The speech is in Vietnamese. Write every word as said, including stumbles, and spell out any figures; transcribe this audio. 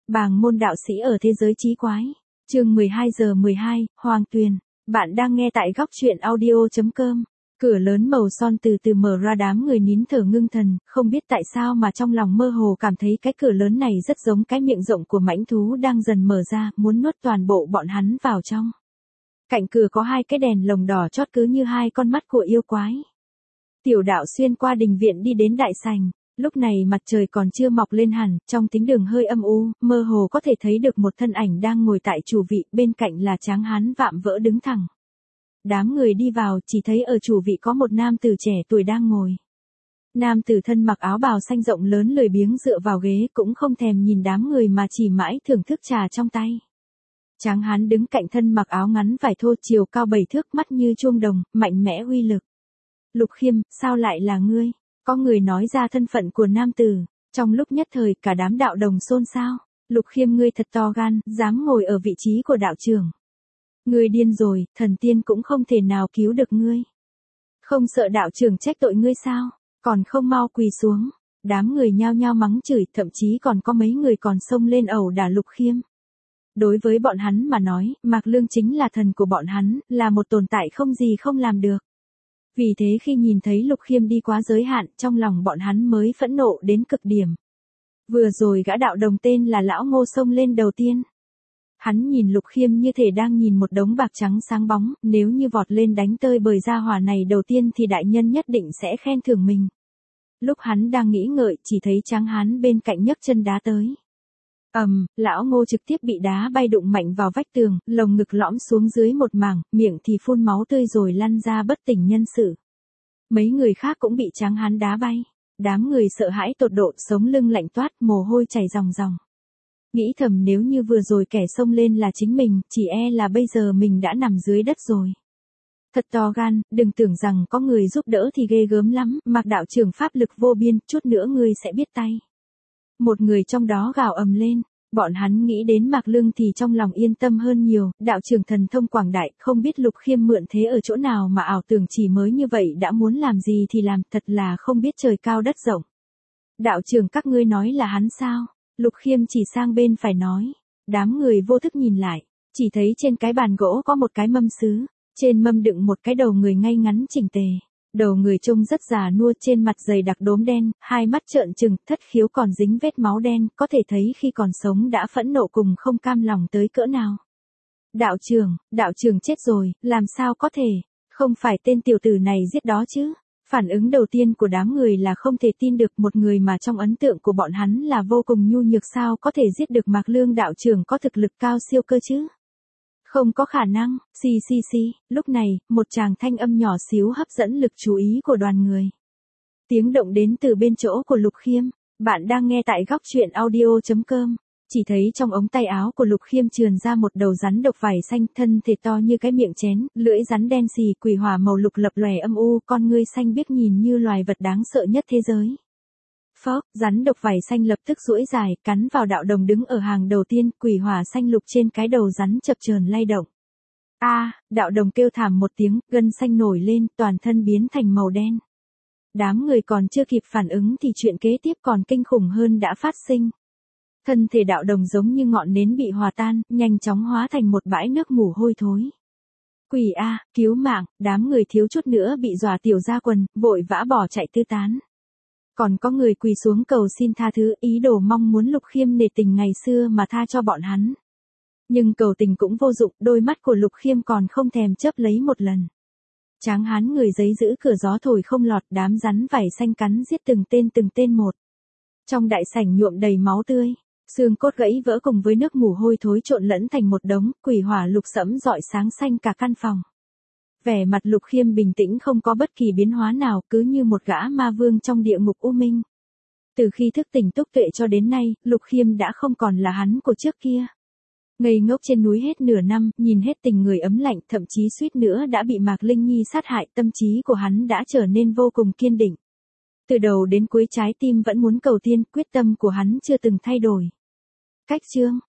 Bàng môn đạo sĩ ở thế giới chí quái. Chương mười hai giờ mười hai, Hoàng Tuyền. Bạn đang nghe tại góc truyện audio chấm com. Cửa lớn màu son từ từ mở ra, đám người nín thở ngưng thần, không biết tại sao mà trong lòng mơ hồ cảm thấy cái cửa lớn này rất giống cái miệng rộng của mãnh thú đang dần mở ra, muốn nuốt toàn bộ bọn hắn vào trong. Cạnh cửa có hai cái đèn lồng đỏ chót cứ như hai con mắt của yêu quái. Tiểu đạo xuyên qua đình viện đi đến đại sảnh. Lúc này mặt trời còn chưa mọc lên hẳn, trong thính đường hơi âm u, mơ hồ có thể thấy được một thân ảnh đang ngồi tại chủ vị, bên cạnh là tráng hán vạm vỡ đứng thẳng. Đám người đi vào, chỉ thấy ở chủ vị có một nam tử trẻ tuổi đang ngồi. Nam tử thân mặc áo bào xanh rộng lớn lười biếng dựa vào ghế, cũng không thèm nhìn đám người mà chỉ mãi thưởng thức trà trong tay. Tráng hán đứng cạnh thân mặc áo ngắn vải thô, chiều cao bảy thước, mắt như chuông đồng, mạnh mẽ uy lực. Lục Khiêm, sao lại là ngươi? Có người nói ra thân phận của nam tử, trong lúc nhất thời cả đám đạo đồng xôn xao. Lục Khiêm, ngươi thật to gan, dám ngồi ở vị trí của đạo trưởng. Ngươi điên rồi, thần tiên cũng không thể nào cứu được ngươi. Không sợ đạo trưởng trách tội ngươi sao, còn không mau quỳ xuống. Đám người nhao nhao mắng chửi, thậm chí còn có mấy người còn xông lên ẩu đả Lục Khiêm. Đối với bọn hắn mà nói, Mạc Lương chính là thần của bọn hắn, là một tồn tại không gì không làm được. Vì thế khi nhìn thấy Lục Khiêm đi quá giới hạn, trong lòng bọn hắn mới phẫn nộ đến cực điểm. Vừa rồi gã đạo đồng tên là Lão Ngô xông lên đầu tiên. Hắn nhìn Lục Khiêm như thể đang nhìn một đống bạc trắng sáng bóng, nếu như vọt lên đánh tơi bời gia hỏa này đầu tiên thì đại nhân nhất định sẽ khen thưởng mình. Lúc hắn đang nghĩ ngợi, chỉ thấy tráng hán bên cạnh nhấc chân đá tới. Ầm, um, Lão Ngô trực tiếp bị đá bay đụng mạnh vào vách tường, lồng ngực lõm xuống dưới một mảng, miệng thì phun máu tươi rồi lăn ra bất tỉnh nhân sự. Mấy người khác cũng bị tráng hán đá bay. Đám người sợ hãi tột độ, sống lưng lạnh toát, mồ hôi chảy ròng ròng. Nghĩ thầm nếu như vừa rồi kẻ xông lên là chính mình, chỉ e là bây giờ mình đã nằm dưới đất rồi. Thật to gan, đừng tưởng rằng có người giúp đỡ thì ghê gớm lắm, Mạc đạo trưởng pháp lực vô biên, chút nữa ngươi sẽ biết tay. Một người trong đó gào ầm lên, bọn hắn nghĩ đến Mạc Lương thì trong lòng yên tâm hơn nhiều, đạo trưởng thần thông quảng đại, không biết Lục Khiêm mượn thế ở chỗ nào mà ảo tưởng chỉ mới như vậy đã muốn làm gì thì làm, thật là không biết trời cao đất rộng. Đạo trưởng các ngươi nói là hắn sao? Lục Khiêm chỉ sang bên phải nói. Đám người vô thức nhìn lại, chỉ thấy trên cái bàn gỗ có một cái mâm sứ, trên mâm đựng một cái đầu người ngay ngắn chỉnh tề. Đầu người trông rất già nua, trên mặt dày đặc đốm đen, hai mắt trợn trừng, thất khiếu còn dính vết máu đen, có thể thấy khi còn sống đã phẫn nộ cùng không cam lòng tới cỡ nào. Đạo trưởng, đạo trưởng chết rồi, làm sao có thể, không phải tên tiểu tử này giết đó chứ? Phản ứng đầu tiên của đám người là không thể tin được, một người mà trong ấn tượng của bọn hắn là vô cùng nhu nhược sao có thể giết được Mạc Lương đạo trưởng có thực lực cao siêu cơ chứ? Không có khả năng, xì xì xì, lúc này, một tràng thanh âm nhỏ xíu hấp dẫn lực chú ý của đoàn người. Tiếng động đến từ bên chỗ của Lục Khiêm, bạn đang nghe tại góc truyện audio chấm com. Chỉ thấy trong ống tay áo của Lục Khiêm trườn ra một đầu rắn độc vảy xanh, thân thể to như cái miệng chén, lưỡi rắn đen xì, quỷ hỏa màu lục lập lòe âm u, con ngươi xanh biếc nhìn như loài vật đáng sợ nhất thế giới. Phốc, rắn độc vảy xanh lập tức duỗi dài, cắn vào đạo đồng đứng ở hàng đầu tiên, quỷ hỏa xanh lục trên cái đầu rắn chập chờn lay động. A, à, đạo đồng kêu thảm một tiếng, gân xanh nổi lên, toàn thân biến thành màu đen. Đám người còn chưa kịp phản ứng thì chuyện kế tiếp còn kinh khủng hơn đã phát sinh. Thân thể đạo đồng giống như ngọn nến bị hòa tan, nhanh chóng hóa thành một bãi nước mù hôi thối. Quỷ a, cứu mạng, đám người thiếu chút nữa bị dọa tiểu ra quần, vội vã bỏ chạy tứ tán. Còn có người quỳ xuống cầu xin tha thứ, ý đồ mong muốn Lục Khiêm nể tình ngày xưa mà tha cho bọn hắn. Nhưng cầu tình cũng vô dụng, đôi mắt của Lục Khiêm còn không thèm chớp lấy một lần. Tráng hán người giấy giữ cửa gió thổi không lọt, đám rắn vảy xanh cắn giết từng tên từng tên một. Trong đại sảnh nhuộm đầy máu tươi, xương cốt gãy vỡ cùng với nước mù hôi thối trộn lẫn thành một đống, quỷ hỏa lục sẫm rọi sáng xanh cả căn phòng. Vẻ mặt Lục Khiêm bình tĩnh không có bất kỳ biến hóa nào, cứ như một gã ma vương trong địa ngục u minh. Từ khi thức tỉnh túc tuệ cho đến nay, Lục Khiêm đã không còn là hắn của trước kia. Ngây ngốc trên núi hết nửa năm, nhìn hết tình người ấm lạnh, thậm chí suýt nữa đã bị Mạc Linh Nhi sát hại, tâm trí của hắn đã trở nên vô cùng kiên định. Từ đầu đến cuối trái tim vẫn muốn cầu tiên, quyết tâm của hắn chưa từng thay đổi. Cách chương,